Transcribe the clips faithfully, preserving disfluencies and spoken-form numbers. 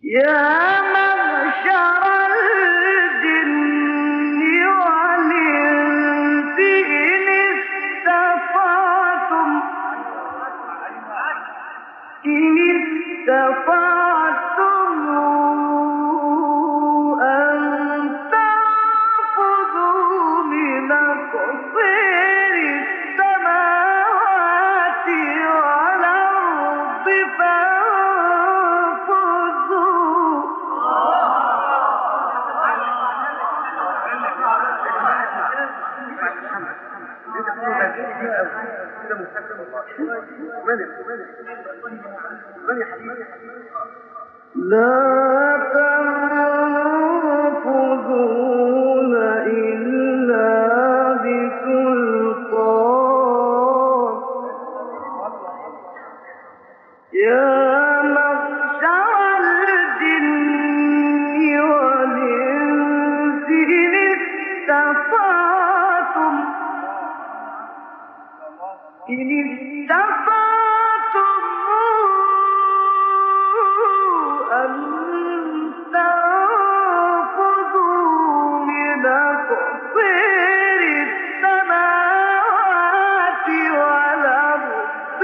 يا معشر الجن والإنس إن استطعتم إن استطعتم أن تنفذوا من أقطار السماوات والأرض فانفذوا. لا تنفذون إلا بسلطان. يا معشر الجن والإنس إن استطعتم إن استطعتم أن تنفذوا من أقطار السماوات والأرض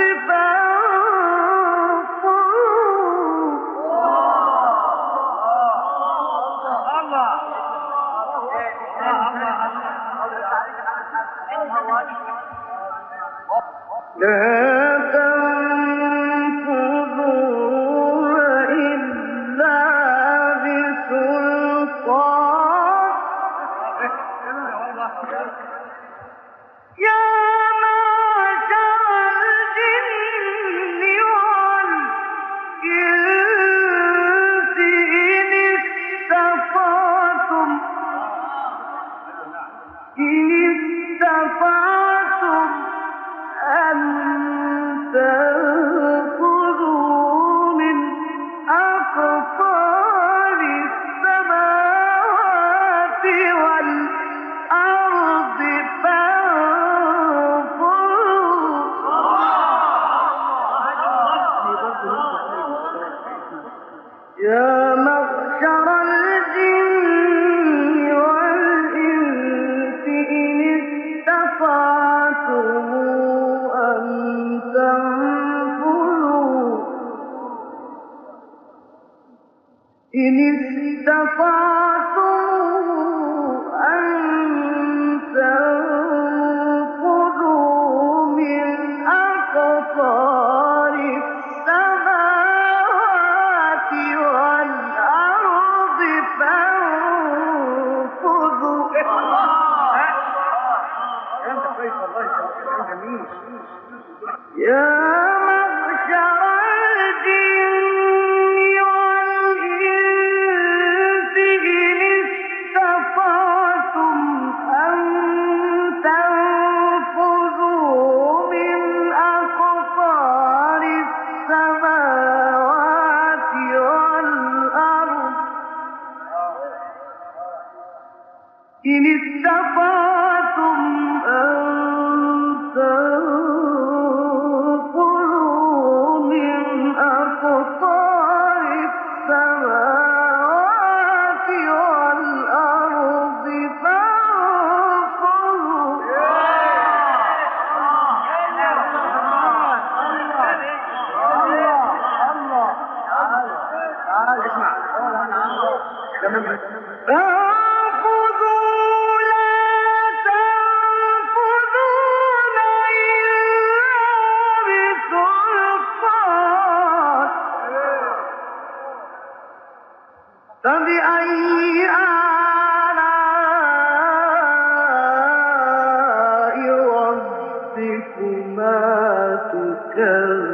فانفذوا. لا تنفذون إلا بسلطان. يا معشر الجن والإنس إن استطعتم إن استطعتم أن تنفذوا من أقطار السماوات والأرض فانفذوا. يا معشر الجن والإنس إن استطعتم أن تنفذوا إن استطعتم أن تنفذوا من أقطار السماوات والأرض فانفذوا. يا معشر الجن والإنس إن استطعتم أن تنفذوا من أقطار السماوات والأرض إن استطعتم أن تنفذوا من أقطار السماوات والأرض فانفذوا. فانفذوا لا تنفذون إلا بسلطان. فبأي آلاء ربكما تكذبان.